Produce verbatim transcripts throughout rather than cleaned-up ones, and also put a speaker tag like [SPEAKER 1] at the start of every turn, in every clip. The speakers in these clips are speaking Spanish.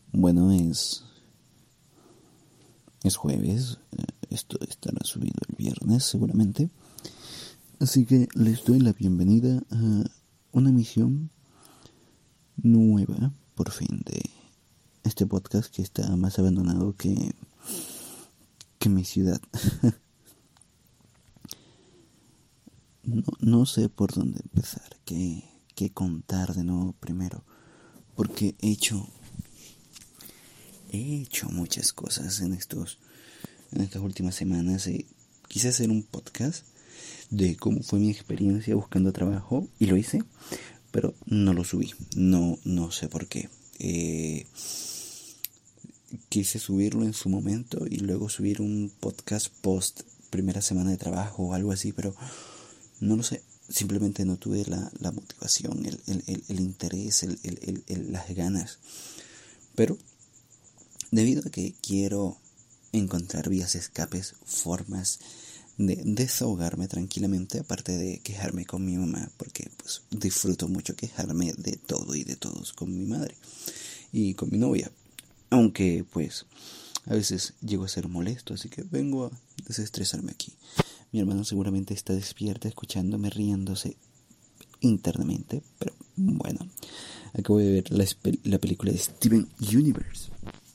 [SPEAKER 1] Bueno, es, es jueves, esto estará subido el viernes seguramente, así que les doy la bienvenida a una emisión nueva, por fin, de este podcast que está más abandonado que, que mi ciudad. no, no sé por dónde empezar, qué, qué contar de nuevo primero, porque he hecho... He hecho muchas cosas en estos en estas últimas semanas. Eh, quise hacer un podcast de cómo fue mi experiencia buscando trabajo y lo hice, pero no lo subí. No, no sé por qué. Eh, quise subirlo en su momento y luego subir un podcast post primera semana de trabajo o algo así, pero no lo sé. Simplemente no tuve la, la motivación, el, el, el, el interés, el, el, el, el, las ganas. Pero debido a que quiero encontrar vías de escapes, formas de desahogarme tranquilamente, aparte de quejarme con mi mamá, porque pues disfruto mucho quejarme de todo y de todos con mi madre y con mi novia, aunque pues a veces llego a ser molesto, así que vengo a desestresarme aquí. Mi hermano seguramente está despierta escuchándome riéndose internamente, pero bueno, acabo de ver la, la película de Steven Universe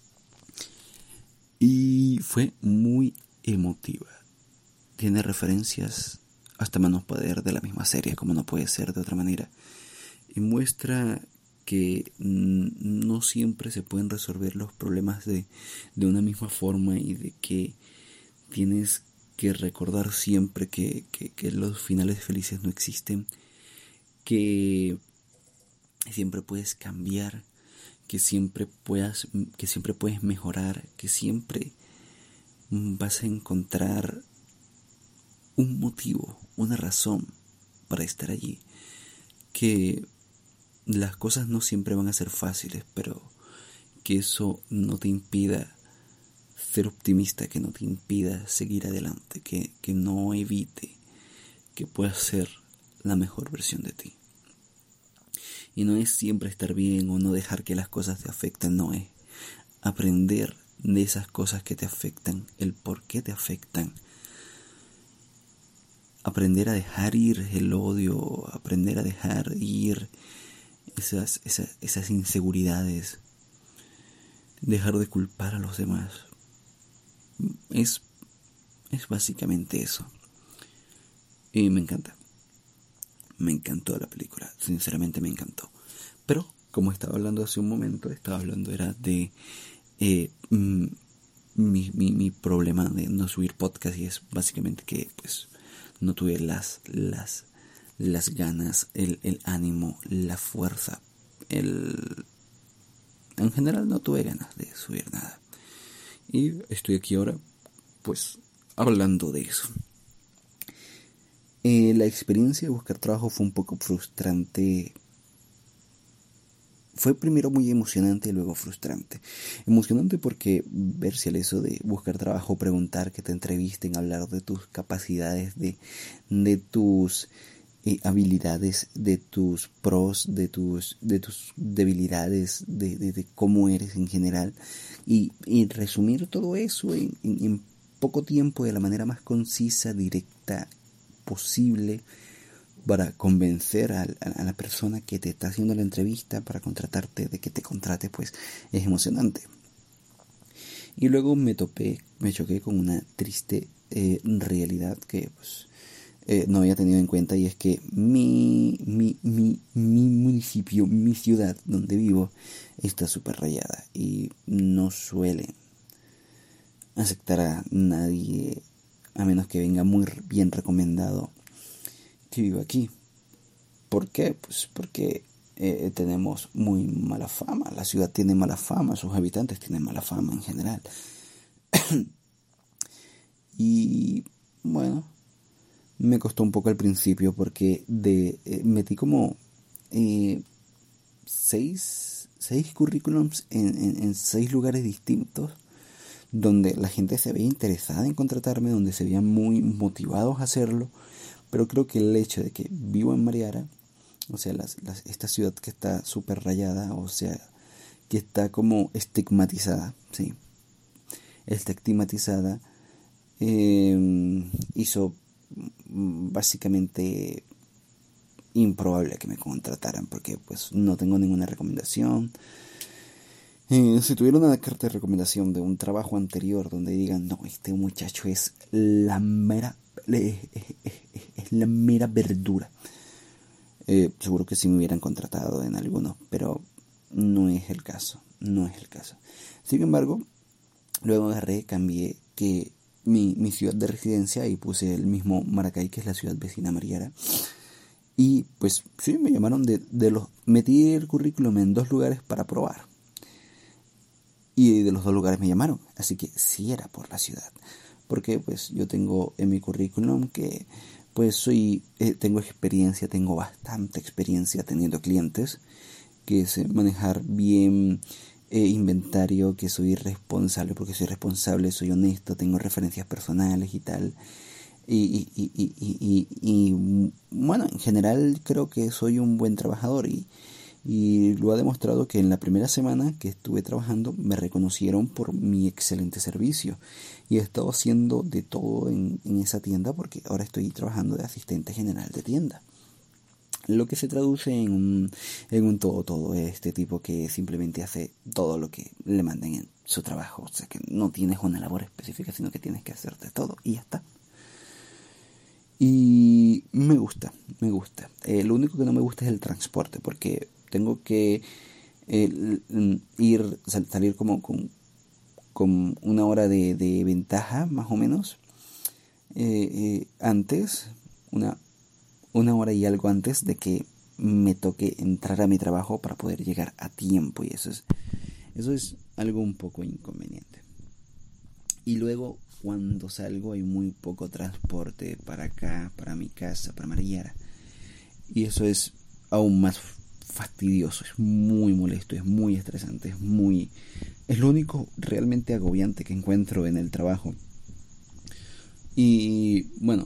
[SPEAKER 1] y fue muy emotiva. Tiene referencias hasta Manos Poder de la misma serie, como no puede ser de otra manera. Y muestra que no siempre se pueden resolver los problemas de, de una misma forma y de que tienes que recordar siempre que, que, que los finales felices no existen, que siempre puedes cambiar, que siempre puedas, que siempre puedes mejorar, que siempre vas a encontrar un motivo, una razón para estar allí, que las cosas no siempre van a ser fáciles, pero que eso no te impida ser optimista, que no te impida seguir adelante, que, que no evite que puedas ser la mejor versión de ti. Y no es siempre estar bien o no dejar que las cosas te afecten, no es aprender de esas cosas que te afectan, el por qué te afectan. Aprender a dejar ir el odio, aprender a dejar ir esas, esas, esas inseguridades, dejar de culpar a los demás. Es, es básicamente eso. Y me encanta. Me encantó la película, sinceramente me encantó. Pero, como estaba hablando hace un momento, estaba hablando era de eh, mi, mi, mi problema de no subir podcast, y es básicamente que pues no tuve las, las, las ganas, el, el ánimo, la fuerza, el... en general no tuve ganas de subir nada. Y estoy aquí ahora, pues, hablando de eso. Eh, la experiencia de buscar trabajo fue un poco frustrante. Fue primero muy emocionante y luego frustrante. Emocionante porque ver si al eso de buscar trabajo, preguntar, que te entrevisten, hablar de tus capacidades, de, de tus eh, habilidades, de tus pros, de tus, de tus debilidades, de, de, de cómo eres en general. Y, y resumir todo eso en, en, en poco tiempo, de la manera más concisa, directa posible, para convencer a, a, a la persona que te está haciendo la entrevista para contratarte, de que te contrate, pues es emocionante. Y luego me topé, me choqué con una triste eh, realidad que pues eh, no había tenido en cuenta, y es que mi, mi, mi, mi municipio, mi ciudad donde vivo, está súper rayada y no suelen aceptar a nadie a menos que venga muy bien recomendado que viva aquí. ¿Por qué? Pues porque eh, tenemos muy mala fama. La ciudad tiene mala fama, sus habitantes tienen mala fama en general. Y bueno, me costó un poco al principio porque de eh, metí como eh, seis, seis currículums en, en, en seis lugares distintos, donde la gente se veía interesada en contratarme, donde se veían muy motivados a hacerlo. Pero creo que el hecho de que vivo en Mariara, o sea, las, las, esta ciudad que está súper rayada, o sea, que está como estigmatizada, ¿sí? Está estigmatizada, eh, hizo básicamente improbable que me contrataran porque pues no tengo ninguna recomendación. Eh, si tuviera una carta de recomendación de un trabajo anterior donde digan, no, este muchacho es la mera, es, es, es la mera verdura, eh, seguro que sí me hubieran contratado en algunos, pero no es el caso, no es el caso. Sin embargo, luego agarré, cambié que mi, mi ciudad de residencia y puse el mismo Maracay, que es la ciudad vecina a Mariara. Y pues sí, me llamaron de, de los... Metí el currículum en dos lugares para probar. Y de los dos lugares me llamaron. Así que sí era por la ciudad. Porque pues yo tengo en mi currículum que pues soy... Eh, tengo experiencia, tengo bastante experiencia teniendo clientes. Que sé manejar bien eh, inventario, que soy responsable, porque soy responsable, soy honesto, tengo referencias personales y tal. Y, y, y, y, y, y bueno, en general creo que soy un buen trabajador y, y lo ha demostrado que en la primera semana que estuve trabajando me reconocieron por mi excelente servicio y he estado haciendo de todo en, en esa tienda porque ahora estoy trabajando de asistente general de tienda, lo que se traduce en un, en un todo todo, este tipo que simplemente hace todo lo que le manden en su trabajo, o sea que no tienes una labor específica sino que tienes que hacerte todo y ya está. Y me gusta, me gusta. Eh, lo único que no me gusta es el transporte, porque tengo que eh, ir, sal, salir como con, con una hora de, de ventaja, más o menos, eh, eh, antes, una, una hora y algo antes de que me toque entrar a mi trabajo para poder llegar a tiempo. Y eso es, eso es algo un poco inconveniente. Y luego cuando salgo hay muy poco transporte para acá, para mi casa, para Mariara. Y eso es aún más fastidioso, es muy molesto, es muy estresante, es muy... Es lo único realmente agobiante que encuentro en el trabajo. Y bueno,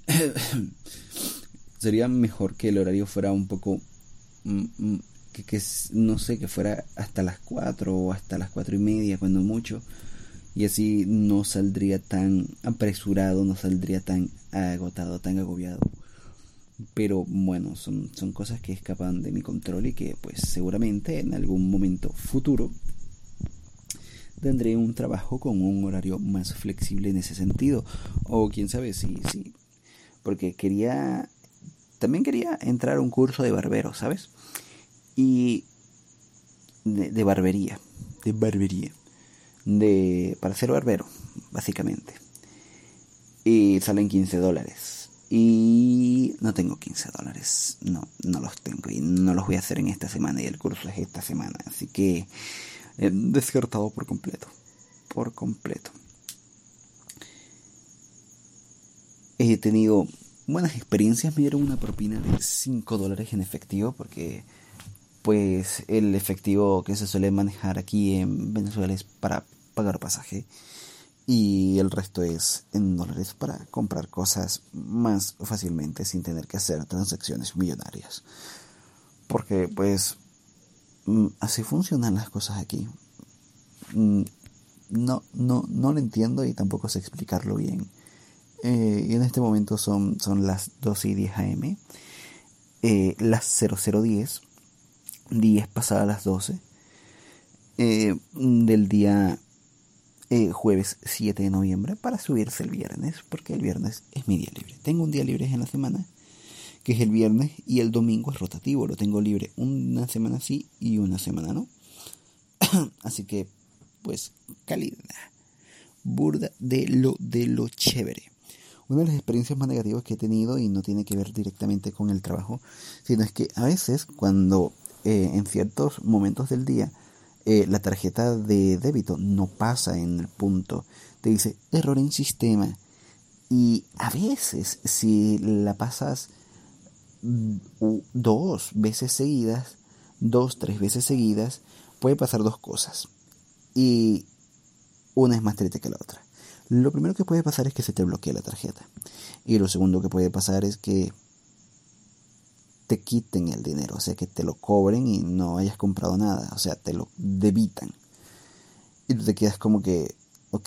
[SPEAKER 1] sería mejor que el horario fuera un poco... Que, que no sé, que fuera hasta las cuatro o hasta las cuatro y media, cuando mucho. Y así no saldría tan apresurado, no saldría tan agotado, tan agobiado. Pero bueno, son, son cosas que escapan de mi control y que pues seguramente en algún momento futuro tendré un trabajo con un horario más flexible en ese sentido. O quién sabe, sí, sí. Porque quería, también quería entrar a un curso de barbero, ¿sabes? Y de, de barbería, de barbería. De, para ser barbero, básicamente. Y salen quince dólares. Y no tengo quince dólares. No, no los tengo. Y no los voy a hacer en esta semana. Y el curso es esta semana. Así que he descartado por completo. Por completo. He tenido buenas experiencias. Me dieron una propina de cinco dólares en efectivo. Porque pues el efectivo que se suele manejar aquí en Venezuela es para pagar pasaje y el resto es en dólares para comprar cosas más fácilmente sin tener que hacer transacciones millonarias, porque pues así funcionan las cosas aquí. No, no, no lo entiendo y tampoco sé explicarlo bien. Eh, y en este momento son, son las doce y diez a eme, eh, las cero cero diez, diez pasadas las doce, eh, del día eh, jueves siete de noviembre, para subirse el viernes, porque el viernes es mi día libre. Tengo un día libre en la semana, que es el viernes, y el domingo es rotativo, lo tengo libre una semana sí y una semana no. Así que, pues, calidad, burda de lo, de lo chévere. Una de las experiencias más negativas que he tenido, y no tiene que ver directamente con el trabajo, sino es que a veces cuando eh, en ciertos momentos del día eh, la tarjeta de débito no pasa en el punto, te dice error en sistema, y a veces si la pasas dos veces seguidas, dos, tres veces seguidas, puede pasar dos cosas, y una es más triste que la otra. Lo primero que puede pasar es que se te bloquee la tarjeta. Y lo segundo que puede pasar es que te quiten el dinero, o sea, que te lo cobren y no hayas comprado nada, o sea, te lo debitan. Y tú te quedas como que, ok,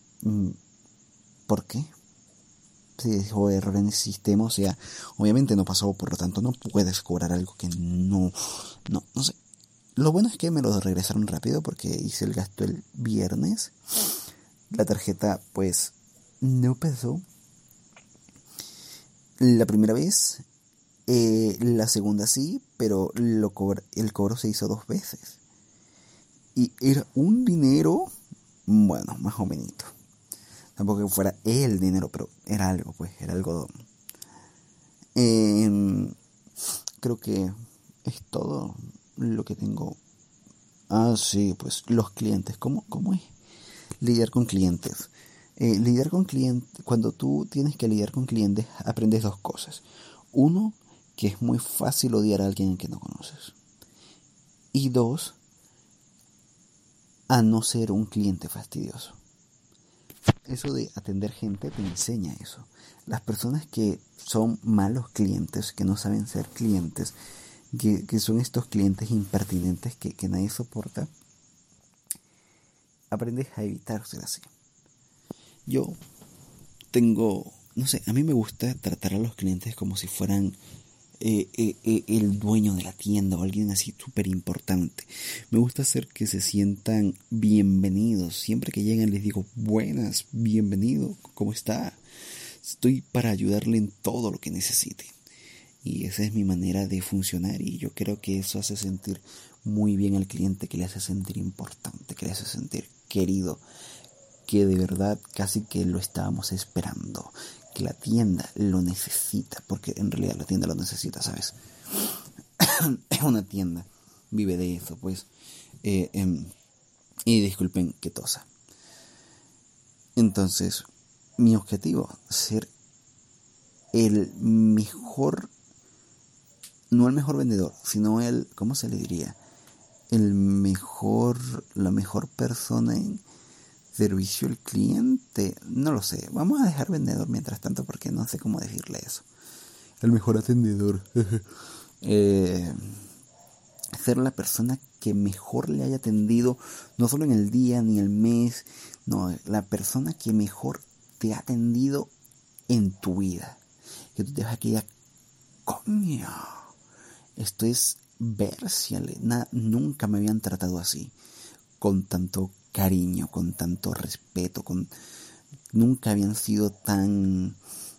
[SPEAKER 1] ¿por qué? Se dejó error en el sistema, o sea, obviamente no pasó, por lo tanto no puedes cobrar algo que no, no, no sé. Lo bueno es que me lo regresaron rápido porque hice el gasto el viernes. La tarjeta pues no pasó la primera vez, eh, la segunda sí, pero lo cobra, el cobro se hizo dos veces. Y era un dinero, bueno, más o menos. Tampoco que fuera el dinero, pero era algo, pues, era algodón. Eh, creo que es todo lo que tengo. Ah, sí, pues los clientes. ¿Cómo, cómo es lidiar con clientes? Eh, lidiar con clientes, cuando tú tienes que lidiar con clientes, aprendes dos cosas. Uno, que es muy fácil odiar a alguien que no conoces. Y dos, a no ser un cliente fastidioso. Eso de atender gente te enseña eso. Las personas que son malos clientes, que no saben ser clientes, que, que son estos clientes impertinentes que, que nadie soporta, aprendes a evitárselo así. Yo tengo, no sé, a mí me gusta tratar a los clientes como si fueran eh, eh, eh, el dueño de la tienda o alguien así súper importante. Me gusta hacer que se sientan bienvenidos. Siempre que llegan les digo, buenas, bienvenido, ¿cómo está? Estoy para ayudarle en todo lo que necesite. Y esa es mi manera de funcionar y yo creo que eso hace sentir muy bien al cliente, que le hace sentir importante, que le hace sentir querido, que de verdad casi que lo estábamos esperando, que la tienda lo necesita, porque en realidad la tienda lo necesita, ¿sabes? Es una tienda, vive de eso, pues. Eh, eh, y disculpen que tosa. Entonces, mi objetivo, ser el mejor, no el mejor vendedor, sino el, ¿cómo se le diría? El mejor, la mejor persona en servicio al cliente, no lo sé. Vamos a dejar vendedor mientras tanto porque no sé cómo decirle eso. El mejor atendedor. eh, ser la persona que mejor le haya atendido, no solo en el día ni el mes, no, la persona que mejor te ha atendido en tu vida. Que tú te vas a quedar, coño, esto es Berciale, nada, nunca me habían tratado así, con tanto cariño, con tanto respeto, con nunca habían sido tan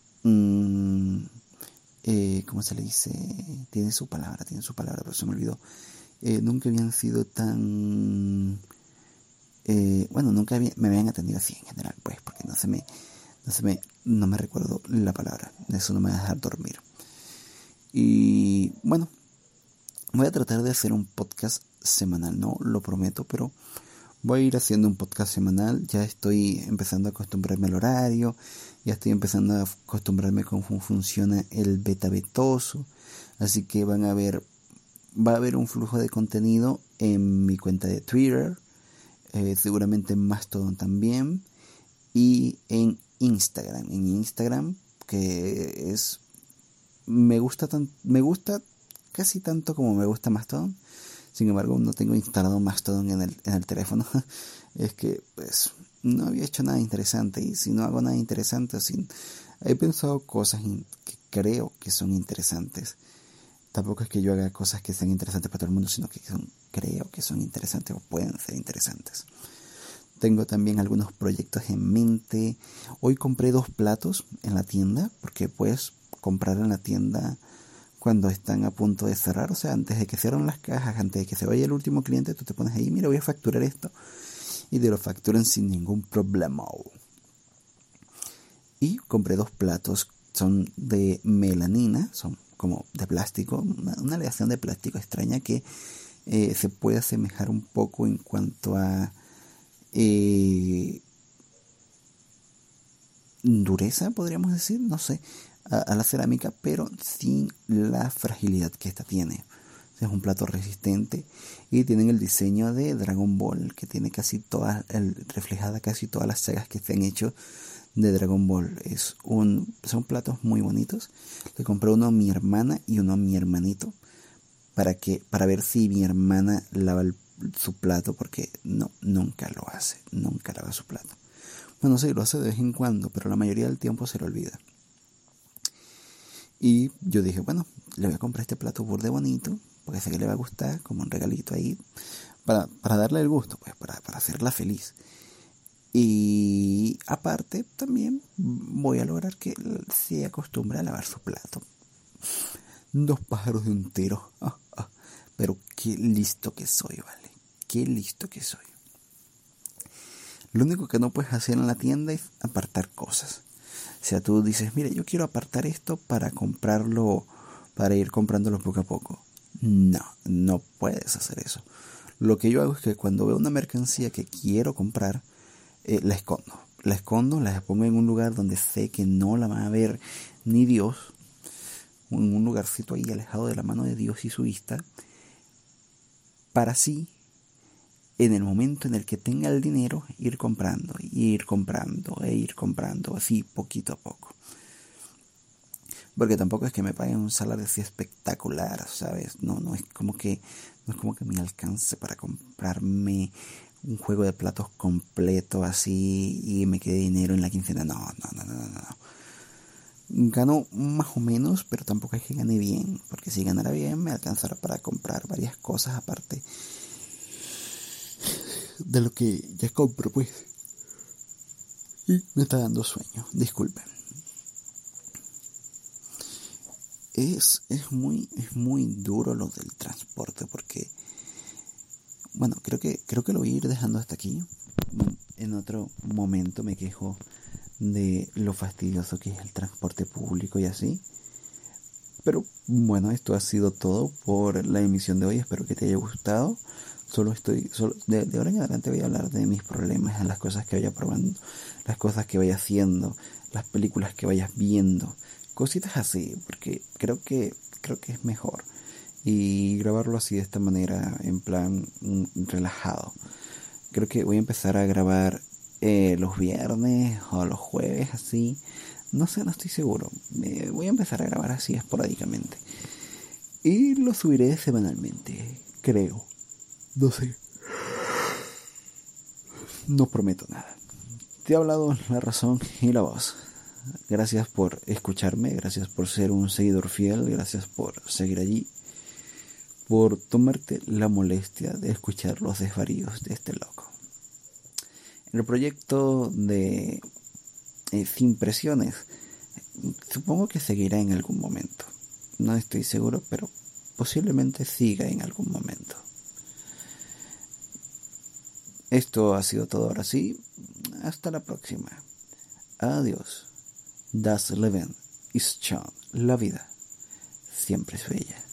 [SPEAKER 1] mmm, eh, ¿cómo se le dice? Tiene su palabra, tiene su palabra, pero se me olvidó. Eh, nunca habían sido tan eh, bueno, nunca había, me habían atendido así en general, pues, porque no se me no se me no me recuerdo la palabra, eso no me va a dejar dormir. Y bueno, voy a tratar de hacer un podcast semanal, no lo prometo, pero voy a ir haciendo un podcast semanal. Ya estoy empezando a acostumbrarme al horario, ya estoy empezando a acostumbrarme con cómo funciona el beta betoso, así que van a ver, va a haber un flujo de contenido en mi cuenta de Twitter, eh, seguramente en Mastodon también, y en Instagram, en Instagram que es me gusta tan, me gusta casi tanto como me gusta Mastodon. Sin embargo, no tengo instalado Mastodon en el, en el teléfono. Es que, pues, no había hecho nada interesante. Y si no hago nada interesante, sin, he pensado cosas in, que creo que son interesantes. Tampoco es que yo haga cosas que sean interesantes para todo el mundo, sino que son, creo que son interesantes o pueden ser interesantes. Tengo también algunos proyectos en mente. Hoy compré dos platos en la tienda, porque puedes comprar en la tienda cuando están a punto de cerrar, o sea, antes de que cierren las cajas, antes de que se vaya el último cliente, tú te pones ahí, mira, voy a facturar esto, y te lo facturan sin ningún problema. Y compré dos platos, son de melanina, son como de plástico, una, una aleación de plástico extraña que eh, se puede asemejar un poco en cuanto a eh, dureza, podríamos decir, no sé, a, a la cerámica, pero sin la fragilidad que esta tiene. Es un plato resistente y tienen el diseño de Dragon Ball, que tiene casi todas, el, reflejada casi todas las sagas que se han hecho de Dragon Ball. Es un, son platos muy bonitos. Le compré uno a mi hermana y uno a mi hermanito para que para ver si mi hermana lava el, su plato, porque no, nunca lo hace, nunca lava su plato. Bueno, sí, lo hace de vez en cuando, pero la mayoría del tiempo se lo olvida. Y yo dije, bueno, le voy a comprar este plato burde bonito, porque sé que le va a gustar, como un regalito ahí, para, para darle el gusto, pues, para, para hacerla feliz. Y aparte, también voy a lograr que se acostumbre a lavar su plato. Dos pájaros de un tiro. Ah, ah. Pero qué listo que soy, vale. Qué listo que soy. Lo único que no puedes hacer en la tienda es apartar cosas. O sea, tú dices, mira, yo quiero apartar esto para comprarlo, para ir comprándolo poco a poco. No, no puedes hacer eso. Lo que yo hago es que cuando veo una mercancía que quiero comprar, eh, la escondo. La escondo, la pongo en un lugar donde sé que no la va a ver ni Dios. En un lugarcito ahí alejado de la mano de Dios y su vista. Para así, en el momento en el que tenga el dinero, ir comprando, ir comprando, e ir comprando, así poquito a poco. Porque tampoco es que me paguen un salario así espectacular, ¿sabes? No, no es como que, no es como que me alcance para comprarme un juego de platos completo así y me quede dinero en la quincena. No, no, no, no, no, no. Gano más o menos, pero tampoco es que gane bien, porque si ganara bien me alcanzará para comprar varias cosas aparte de lo que ya compro, pues. Y me está dando sueño, disculpen. Es, es muy, es muy duro lo del transporte, porque, bueno, creo que, creo que lo voy a ir dejando hasta aquí. En otro momento me quejo de lo fastidioso que es el transporte público y así. Pero bueno, esto ha sido todo por la emisión de hoy. Espero que te haya gustado. Solo estoy, solo, de, de ahora en adelante voy a hablar de mis problemas, las cosas que vaya probando, las cosas que vaya haciendo, las películas que vayas viendo, cositas así, porque creo que, creo que es mejor. Y grabarlo así de esta manera, en plan mm, relajado. Creo que voy a empezar a grabar eh, los viernes o los jueves así. No sé, no estoy seguro. Eh, voy a empezar a grabar así esporádicamente. Y lo subiré semanalmente, creo. No sé. No prometo nada. Te he hablado la razón y la voz. Gracias por escucharme, gracias por ser un seguidor fiel, gracias por seguir allí, por tomarte la molestia de escuchar los desvaríos de este loco. El proyecto de eh, Sin Presiones supongo que seguirá en algún momento. No estoy seguro, pero posiblemente siga en algún momento. Esto ha sido todo ahora sí. Hasta la próxima. Adiós. Das Leben ist schön. La vida siempre es bella.